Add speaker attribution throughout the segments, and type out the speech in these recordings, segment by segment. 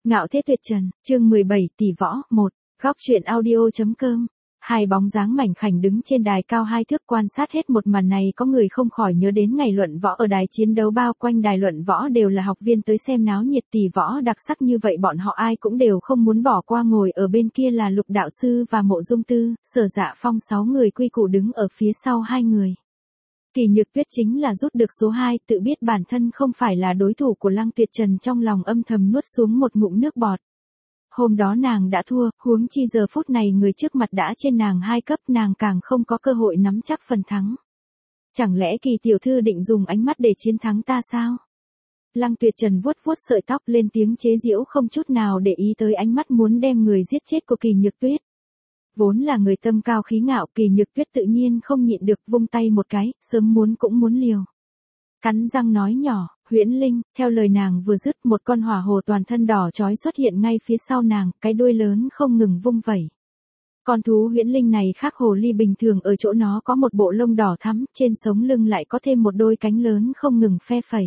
Speaker 1: Ngạo Thế Tuyệt Trần, chương 17 tỷ võ, 1, góc truyện audio.com. Hai bóng dáng mảnh khảnh đứng trên đài cao 2 thước quan sát hết một màn này, có người không khỏi nhớ đến ngày luận võ ở đài chiến đấu, bao quanh đài luận võ đều là học viên tới xem náo nhiệt, tỷ võ đặc sắc như vậy bọn họ ai cũng đều không muốn bỏ qua. Ngồi ở bên kia là Lục đạo sư và Mộ Dung Tư, Sở Dạ Phong 6 người quy củ đứng ở phía sau hai người. Kỳ Nhược Tuyết chính là rút được số 2, tự biết bản thân không phải là đối thủ của Lăng Tuyệt Trần, trong lòng âm thầm nuốt xuống một ngụm nước bọt. Hôm đó nàng đã thua, huống chi giờ phút này người trước mặt đã trên nàng 2 cấp, nàng càng không có cơ hội nắm chắc phần thắng. Chẳng lẽ Kỳ tiểu thư định dùng ánh mắt để chiến thắng ta sao? Lăng Tuyệt Trần vuốt vuốt sợi tóc lên tiếng chế giễu, không chút nào để ý tới ánh mắt muốn đem người giết chết của Kỳ Nhược Tuyết. Vốn là người tâm cao khí ngạo, Kỳ Nhược Tuyết tự nhiên không nhịn được, vung tay một cái, sớm muốn cũng muốn liều. Cắn răng nói nhỏ, Huyễn Linh, theo lời nàng vừa dứt, một con hỏa hồ toàn thân đỏ chói xuất hiện ngay phía sau nàng, cái đuôi lớn không ngừng vung vẩy. Con thú Huyễn Linh này khác hồ ly bình thường ở chỗ nó có một bộ lông đỏ thắm, trên sống lưng lại có thêm một đôi cánh lớn không ngừng phe phẩy.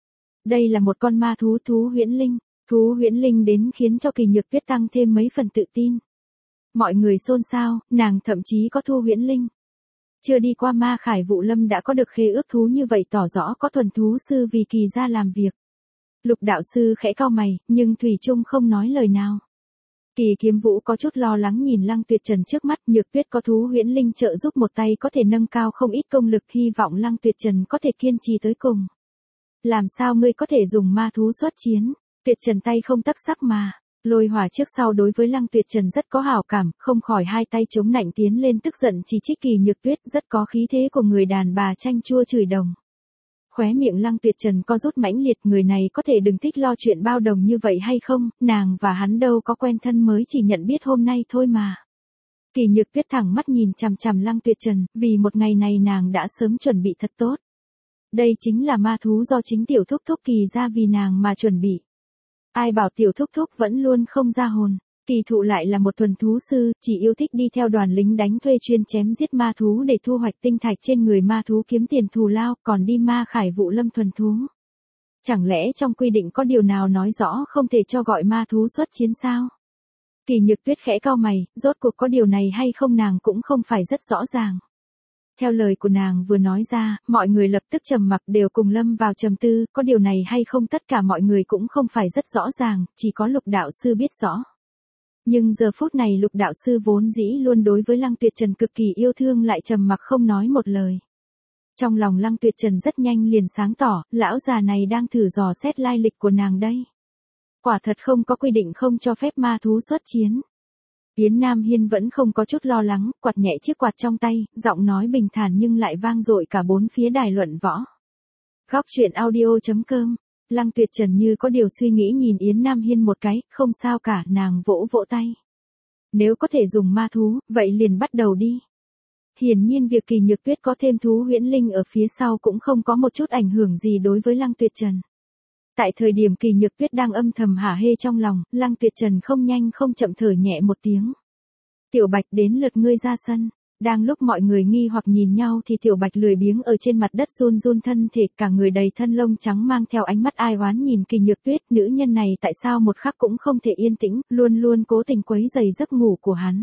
Speaker 1: Đây là một con ma thú, thú Huyễn Linh. Thú Huyễn Linh đến khiến cho Kỳ Nhược Tuyết tăng thêm mấy phần tự tin. Mọi người xôn xao, nàng thậm chí có thu Huyễn Linh. Chưa đi qua Ma Khải Vụ Lâm đã có được khế ước thú như vậy, tỏ rõ có thuần thú sư vì Kỳ ra làm việc. Lục đạo sư khẽ cau mày, nhưng thủy chung không nói lời nào. Kỳ Kiếm Vũ có chút lo lắng nhìn Lăng Tuyệt Trần trước mắt, Nhược Tuyết có thú Huyễn Linh trợ giúp một tay có thể nâng cao không ít công lực, hy vọng Lăng Tuyệt Trần có thể kiên trì tới cùng. Làm sao ngươi có thể dùng ma thú xuất chiến? Tuyệt Trần tay không tấc sắc mà. Lôi Hỏa trước sau đối với Lăng Tuyệt Trần rất có hảo cảm, không khỏi hai tay chống nạnh tiến lên tức giận chỉ trích Kỳ Nhược Tuyết, rất có khí thế của người đàn bà chanh chua chửi đồng. Khóe miệng Lăng Tuyệt Trần co rút mãnh liệt, người này có thể đừng thích lo chuyện bao đồng như vậy hay không, nàng và hắn đâu có quen thân, mới chỉ nhận biết hôm nay thôi mà. Kỳ Nhược Tuyết thẳng mắt nhìn chằm chằm Lăng Tuyệt Trần, vì một ngày này nàng đã sớm chuẩn bị thật tốt. Đây chính là ma thú do chính tiểu thúc thúc Kỳ ra vì nàng mà chuẩn bị. Ai bảo tiểu thúc thúc vẫn luôn không ra hồn. Kỳ Thụ lại là một thuần thú sư, chỉ yêu thích đi theo đoàn lính đánh thuê chuyên chém giết ma thú để thu hoạch tinh thạch trên người ma thú kiếm tiền thù lao, còn đi Ma Khải Vụ Lâm thuần thú. Chẳng lẽ trong quy định có điều nào nói rõ không thể cho gọi ma thú xuất chiến sao? Kỳ Nhược Tuyết khẽ cau mày, rốt cuộc có điều này hay không nàng cũng không phải rất rõ ràng. Theo lời của nàng vừa nói ra, mọi người lập tức trầm mặc, đều cùng lâm vào trầm tư, có điều này hay không tất cả mọi người cũng không phải rất rõ ràng, chỉ có Lục đạo sư biết rõ. Nhưng giờ phút này Lục đạo sư vốn dĩ luôn đối với Lăng Tuyệt Trần cực kỳ yêu thương lại trầm mặc không nói một lời. Trong lòng Lăng Tuyệt Trần rất nhanh liền sáng tỏ, lão già này đang thử dò xét lai lịch của nàng đây. Quả thật không có quy định không cho phép ma thú xuất chiến. Yến Nam Hiên vẫn không có chút lo lắng, quạt nhẹ chiếc quạt trong tay, giọng nói bình thản nhưng lại vang dội cả bốn phía đài luận võ. Góc truyện audio.com. Lăng Tuyệt Trần như có điều suy nghĩ nhìn Yến Nam Hiên một cái, không sao cả, nàng vỗ vỗ tay. Nếu có thể dùng ma thú, vậy liền bắt đầu đi. Hiển nhiên việc Kỳ Nhược Tuyết có thêm thú Huyễn Linh ở phía sau cũng không có một chút ảnh hưởng gì đối với Lăng Tuyệt Trần. Tại thời điểm Kỳ Nhược Tuyết đang âm thầm hả hê trong lòng, Lăng Tuyệt Trần không nhanh không chậm thở nhẹ một tiếng. Tiểu Bạch, đến lượt ngươi ra sân. Đang lúc mọi người nghi hoặc nhìn nhau thì Tiểu Bạch lười biếng ở trên mặt đất run run thân thể, cả người đầy thân lông trắng, mang theo ánh mắt ai oán nhìn Kỳ Nhược Tuyết, nữ nhân này tại sao một khắc cũng không thể yên tĩnh, luôn luôn cố tình quấy rầy giấc ngủ của hắn.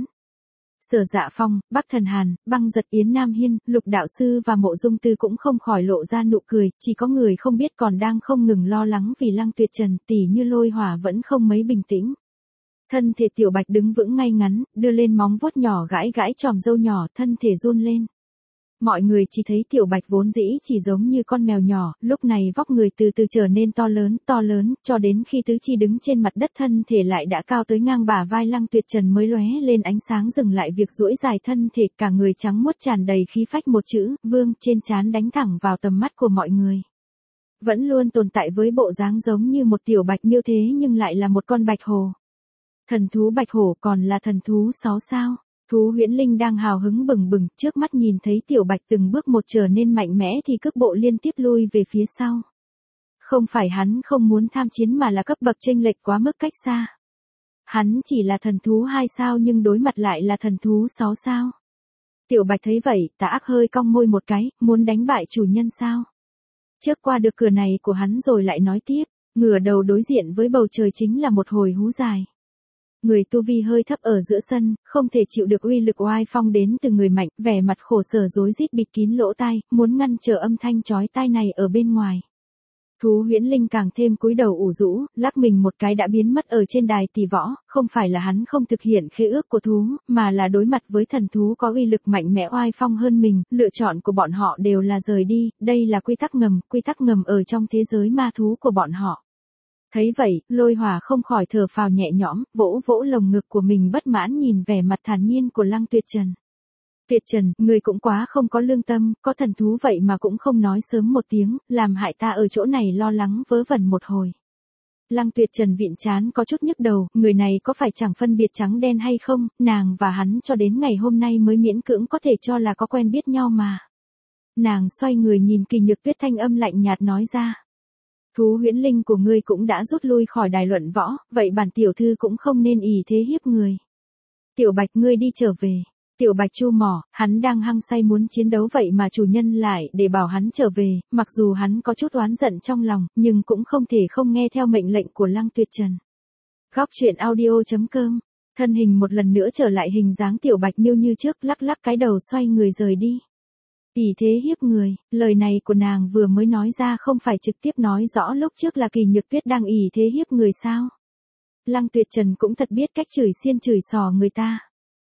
Speaker 1: Sở Dạ Phong, Bắc Thần Hàn, Băng Giật, Yến Nam Hiên, Lục đạo sư và Mộ Dung Tư cũng không khỏi lộ ra nụ cười, chỉ có người không biết còn đang không ngừng lo lắng vì Lăng Tuyệt Trần, tỉ như Lôi Hỏa vẫn không mấy bình tĩnh. Thân thể Tiểu Bạch đứng vững ngay ngắn, đưa lên móng vuốt nhỏ gãi gãi chòm râu nhỏ, thân thể run lên. Mọi người chỉ thấy Tiểu Bạch vốn dĩ chỉ giống như con mèo nhỏ, lúc này vóc người từ từ trở nên to lớn, cho đến khi tứ chi đứng trên mặt đất thân thể lại đã cao tới ngang bả vai Lăng Tuyệt Trần mới lóe lên ánh sáng dừng lại việc duỗi dài thân thể, cả người trắng muốt tràn đầy khí phách, một chữ, Vương, trên trán đánh thẳng vào tầm mắt của mọi người. Vẫn luôn tồn tại với bộ dáng giống như một tiểu bạch miêu thế nhưng lại là một con bạch hồ. Thần thú bạch hổ, còn là thần thú 6 sao. Thú Huyễn Linh đang hào hứng bừng bừng, trước mắt nhìn thấy Tiểu Bạch từng bước một trở nên mạnh mẽ thì cước bộ liên tiếp lui về phía sau. Không phải hắn không muốn tham chiến mà là cấp bậc chênh lệch quá mức cách xa. Hắn chỉ là thần thú 2 sao nhưng đối mặt lại là thần thú 6 sao. Tiểu Bạch thấy vậy, tà ác hơi cong môi một cái, muốn đánh bại chủ nhân sao? Trước qua được cửa này của hắn rồi lại nói tiếp. Ngửa đầu đối diện với bầu trời chính là một hồi hú dài. Người tu vi hơi thấp ở giữa sân, không thể chịu được uy lực oai phong đến từ người mạnh, vẻ mặt khổ sở rối rít bịt kín lỗ tai, muốn ngăn trở âm thanh chói tai này ở bên ngoài. Thú Huyễn Linh càng thêm cúi đầu ủ rũ, lắc mình một cái đã biến mất ở trên đài tỷ võ, không phải là hắn không thực hiện khế ước của thú, mà là đối mặt với thần thú có uy lực mạnh mẽ oai phong hơn mình, lựa chọn của bọn họ đều là rời đi, đây là quy tắc ngầm ở trong thế giới ma thú của bọn họ. Thấy vậy, Lôi Hỏa không khỏi thở phào nhẹ nhõm, vỗ vỗ lồng ngực của mình bất mãn nhìn vẻ mặt thản nhiên của Lăng Tuyệt Trần. Tuyệt Trần, ngươi cũng quá không có lương tâm, có thần thú vậy mà cũng không nói sớm một tiếng, làm hại ta ở chỗ này lo lắng vớ vẩn một hồi. Lăng Tuyệt Trần vịn trán có chút nhức đầu, người này có phải chẳng phân biệt trắng đen hay không, nàng và hắn cho đến ngày hôm nay mới miễn cưỡng có thể cho là có quen biết nhau mà. Nàng xoay người nhìn Kỳ Nhược Tuyết thanh âm lạnh nhạt nói ra. Thú Huyễn Linh của ngươi cũng đã rút lui khỏi đài luận võ, vậy bản tiểu thư cũng không nên ỷ thế hiếp người. Tiểu Bạch ngươi đi trở về. Tiểu Bạch chu mỏ, hắn đang hăng say muốn chiến đấu vậy mà chủ nhân lại để bảo hắn trở về, mặc dù hắn có chút oán giận trong lòng, nhưng cũng không thể không nghe theo mệnh lệnh của Lăng Tuyệt Trần. Góc truyện audio.com, thân hình một lần nữa trở lại hình dáng Tiểu Bạch miêu như trước, lắc lắc cái đầu xoay người rời đi. Ỷ thế hiếp người, lời này của nàng vừa mới nói ra không phải trực tiếp nói rõ lúc trước là Kỳ Nhược Tuyết đang ỷ thế hiếp người sao? Lăng Tuyệt Trần cũng thật biết cách chửi xiên chửi sò người ta.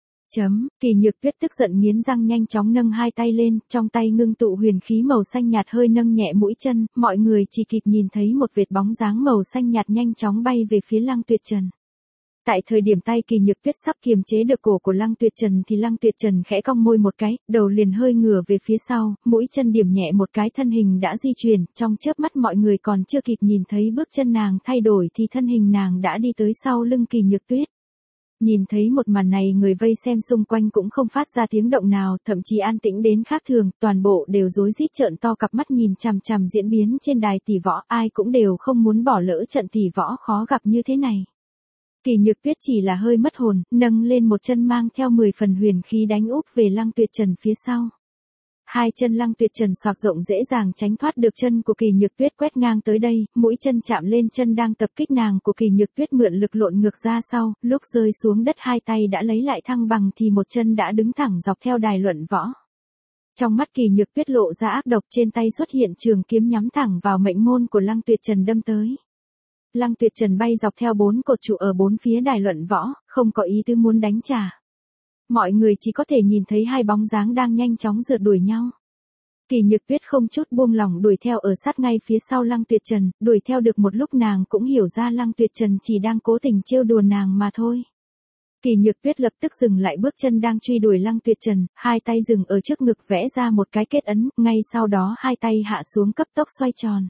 Speaker 1: Kỳ Nhược Tuyết tức giận nghiến răng nhanh chóng nâng hai tay lên, trong tay ngưng tụ huyền khí màu xanh nhạt hơi nâng nhẹ mũi chân, mọi người chỉ kịp nhìn thấy một vệt bóng dáng màu xanh nhạt nhanh chóng bay về phía Lăng Tuyệt Trần. Tại thời điểm tay Kỳ Nhược Tuyết sắp kiềm chế được cổ của Lăng Tuyệt Trần thì Lăng Tuyệt Trần khẽ cong môi một cái, đầu liền hơi ngửa về phía sau, mũi chân điểm nhẹ một cái thân hình đã di chuyển, trong chớp mắt mọi người còn chưa kịp nhìn thấy bước chân nàng thay đổi thì thân hình nàng đã đi tới sau lưng Kỳ Nhược Tuyết. Nhìn thấy một màn này người vây xem xung quanh cũng không phát ra tiếng động nào, thậm chí an tĩnh đến khác thường, toàn bộ đều rối rít trợn to cặp mắt nhìn chằm chằm diễn biến trên đài tỷ võ, ai cũng đều không muốn bỏ lỡ trận tỷ võ khó gặp như thế này. Kỳ Nhược Tuyết chỉ là hơi mất hồn, nâng lên một chân mang theo 10 phần huyền khí đánh úp về Lăng Tuyệt Trần phía sau. Hai chân Lăng Tuyệt Trần xoạc rộng dễ dàng tránh thoát được chân của Kỳ Nhược Tuyết quét ngang tới đây, mũi chân chạm lên chân đang tập kích nàng của Kỳ Nhược Tuyết mượn lực lộn ngược ra sau, lúc rơi xuống đất hai tay đã lấy lại thăng bằng thì một chân đã đứng thẳng dọc theo đài luận võ. Trong mắt Kỳ Nhược Tuyết lộ ra ác độc, trên tay xuất hiện trường kiếm nhắm thẳng vào mệnh môn của Lăng Tuyệt Trần đâm tới. Lăng Tuyệt Trần bay dọc theo 4 cột trụ ở 4 phía đài luận võ, không có ý tứ muốn đánh trả. Mọi người chỉ có thể nhìn thấy hai bóng dáng đang nhanh chóng rượt đuổi nhau. Kỳ Nhược Tuyết không chút buông lỏng đuổi theo ở sát ngay phía sau Lăng Tuyệt Trần, đuổi theo được một lúc nàng cũng hiểu ra Lăng Tuyệt Trần chỉ đang cố tình trêu đùa nàng mà thôi. Kỳ Nhược Tuyết lập tức dừng lại bước chân đang truy đuổi Lăng Tuyệt Trần, hai tay dừng ở trước ngực vẽ ra một cái kết ấn, ngay sau đó hai tay hạ xuống cấp tốc xoay tròn.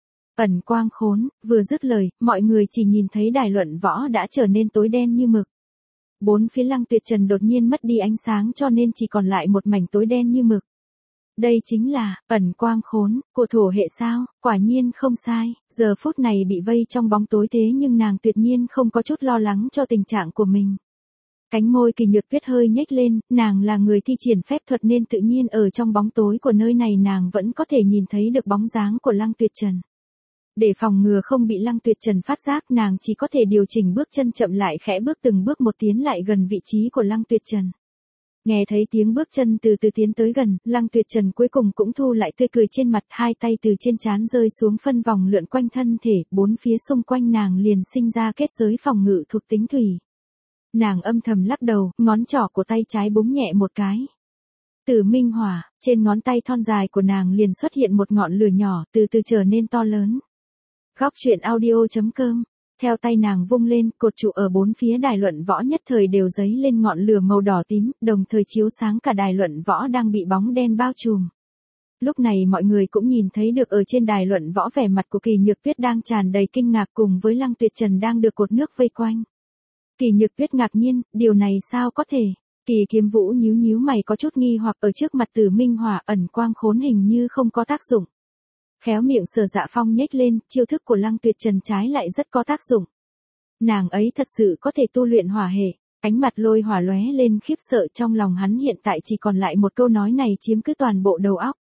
Speaker 1: Ẩn quang khốn, vừa dứt lời, mọi người chỉ nhìn thấy đài luận võ đã trở nên tối đen như mực. Bốn phía Lăng Tuyệt Trần đột nhiên mất đi ánh sáng cho nên chỉ còn lại một mảnh tối đen như mực. Đây chính là, ẩn quang khốn, của thổ hệ sao, quả nhiên không sai, giờ phút này bị vây trong bóng tối thế nhưng nàng tuyệt nhiên không có chút lo lắng cho tình trạng của mình. Cánh môi Kỳ Nhược Tuyết hơi nhếch lên, nàng là người thi triển phép thuật nên tự nhiên ở trong bóng tối của nơi này nàng vẫn có thể nhìn thấy được bóng dáng của Lăng Tuyệt Trần. Để phòng ngừa không bị Lăng Tuyệt Trần phát giác nàng chỉ có thể điều chỉnh bước chân chậm lại khẽ bước từng bước một tiến lại gần vị trí của Lăng Tuyệt Trần. Nghe thấy tiếng bước chân từ từ tiến tới gần, Lăng Tuyệt Trần cuối cùng cũng thu lại tươi cười trên mặt, hai tay từ trên trán rơi xuống phân vòng lượn quanh thân thể, bốn phía xung quanh nàng liền sinh ra kết giới phòng ngự thuộc tính thủy. Nàng âm thầm lắc đầu, ngón trỏ của tay trái búng nhẹ một cái. Tử minh hỏa, trên ngón tay thon dài của nàng liền xuất hiện một ngọn lửa nhỏ, từ từ trở nên to lớn. Góc truyện audio.com, theo tay nàng vung lên, cột trụ ở bốn phía đài luận võ nhất thời đều giấy lên ngọn lửa màu đỏ tím, đồng thời chiếu sáng cả đài luận võ đang bị bóng đen bao trùm. Lúc này mọi người cũng nhìn thấy được ở trên đài luận võ vẻ mặt của Kỳ Nhược Tuyết đang tràn đầy kinh ngạc cùng với Lăng Tuyệt Trần đang được cột nước vây quanh. Kỳ Nhược Tuyết ngạc nhiên, điều này sao có thể? Kỳ Kiếm Vũ nhíu nhíu mày có chút nghi hoặc ở trước mặt Tử Minh Hỏa ẩn quang khốn hình như không có tác dụng. Khéo miệng Sở Dạ Phong nhếch lên, chiêu thức của Lăng Tuyệt Trần trái lại rất có tác dụng. Nàng ấy thật sự có thể tu luyện hỏa hệ, ánh mặt Lôi Hỏa lóe lên khiếp sợ trong lòng hắn hiện tại chỉ còn lại một câu nói này chiếm cứ toàn bộ đầu óc.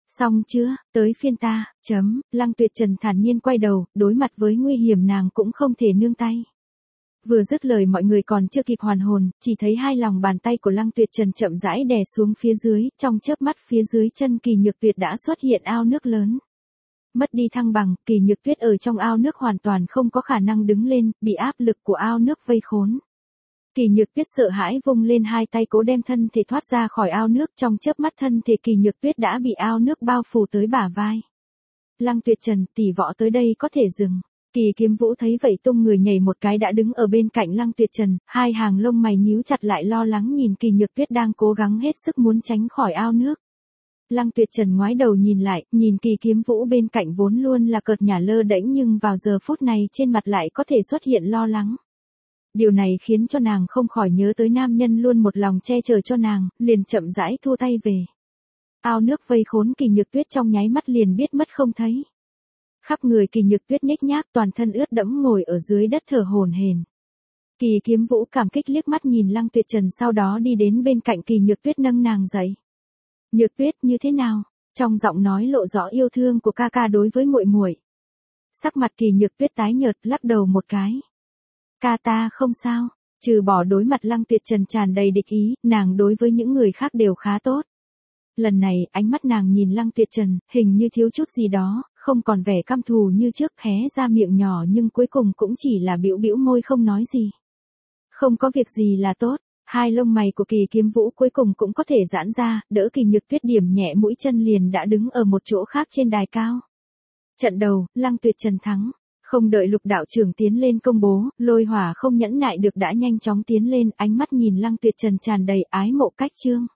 Speaker 1: Xong chưa, tới phiên ta, Lăng Tuyệt Trần thản nhiên quay đầu, đối mặt với nguy hiểm nàng cũng không thể nương tay. Vừa dứt lời mọi người còn chưa kịp hoàn hồn, chỉ thấy hai lòng bàn tay của Lăng Tuyệt Trần chậm rãi đè xuống phía dưới, trong chớp mắt phía dưới chân Kỳ Nhược Tuyệt đã xuất hiện ao nước lớn. Mất đi thăng bằng, Kỳ Nhược Tuyết ở trong ao nước hoàn toàn không có khả năng đứng lên, bị áp lực của ao nước vây khốn. Kỳ Nhược Tuyết sợ hãi vung lên hai tay cố đem thân thể thoát ra khỏi ao nước, trong chớp mắt thân thể Kỳ Nhược Tuyết đã bị ao nước bao phủ tới bả vai. Lăng Tuyệt Trần, tỷ võ tới đây có thể dừng. Kỳ Kiếm Vũ thấy vậy tung người nhảy một cái đã đứng ở bên cạnh Lăng Tuyệt Trần, hai hàng lông mày nhíu chặt lại lo lắng nhìn Kỳ Nhược Tuyết đang cố gắng hết sức muốn tránh khỏi ao nước. Lăng Tuyệt Trần ngoái đầu nhìn lại, nhìn Kỳ Kiếm Vũ bên cạnh vốn luôn là cợt nhả lơ đễnh nhưng vào giờ phút này trên mặt lại có thể xuất hiện lo lắng. Điều này khiến cho nàng không khỏi nhớ tới nam nhân luôn một lòng che chở cho nàng, liền chậm rãi thu tay về. Ao nước vây khốn Kỳ Nhược Tuyết trong nháy mắt liền biết mất không thấy. Khắp người Kỳ Nhược Tuyết nhếch nhác toàn thân ướt đẫm ngồi ở dưới đất thở hổn hển. Kỳ Kiếm Vũ cảm kích liếc mắt nhìn Lăng Tuyệt Trần sau đó đi đến bên cạnh Kỳ Nhược Tuyết nâng nàng dậy. Nhược Tuyết như thế nào? Trong giọng nói lộ rõ yêu thương của ca ca đối với muội muội. Sắc mặt Kỳ Nhược Tuyết tái nhợt lắc đầu một cái. Ca ta không sao, trừ bỏ đối mặt Lăng Tuyệt Trần tràn đầy địch ý, nàng đối với những người khác đều khá tốt. Lần này, ánh mắt nàng nhìn Lăng Tuyệt Trần, hình như thiếu chút gì đó, không còn vẻ căm thù như trước, hé ra miệng nhỏ nhưng cuối cùng cũng chỉ là bĩu bĩu môi không nói gì. Không có việc gì là tốt, hai lông mày của Kỳ Kiếm Vũ cuối cùng cũng có thể giãn ra, đỡ Kỳ Nhược Tuyết điểm nhẹ mũi chân liền đã đứng ở một chỗ khác trên đài cao. Trận đầu, Lăng Tuyệt Trần thắng. Không đợi Lục đạo trưởng tiến lên công bố, Lôi Hỏa không nhẫn nại được đã nhanh chóng tiến lên, ánh mắt nhìn Lăng Tuyệt Trần tràn đầy ái mộ cách trương.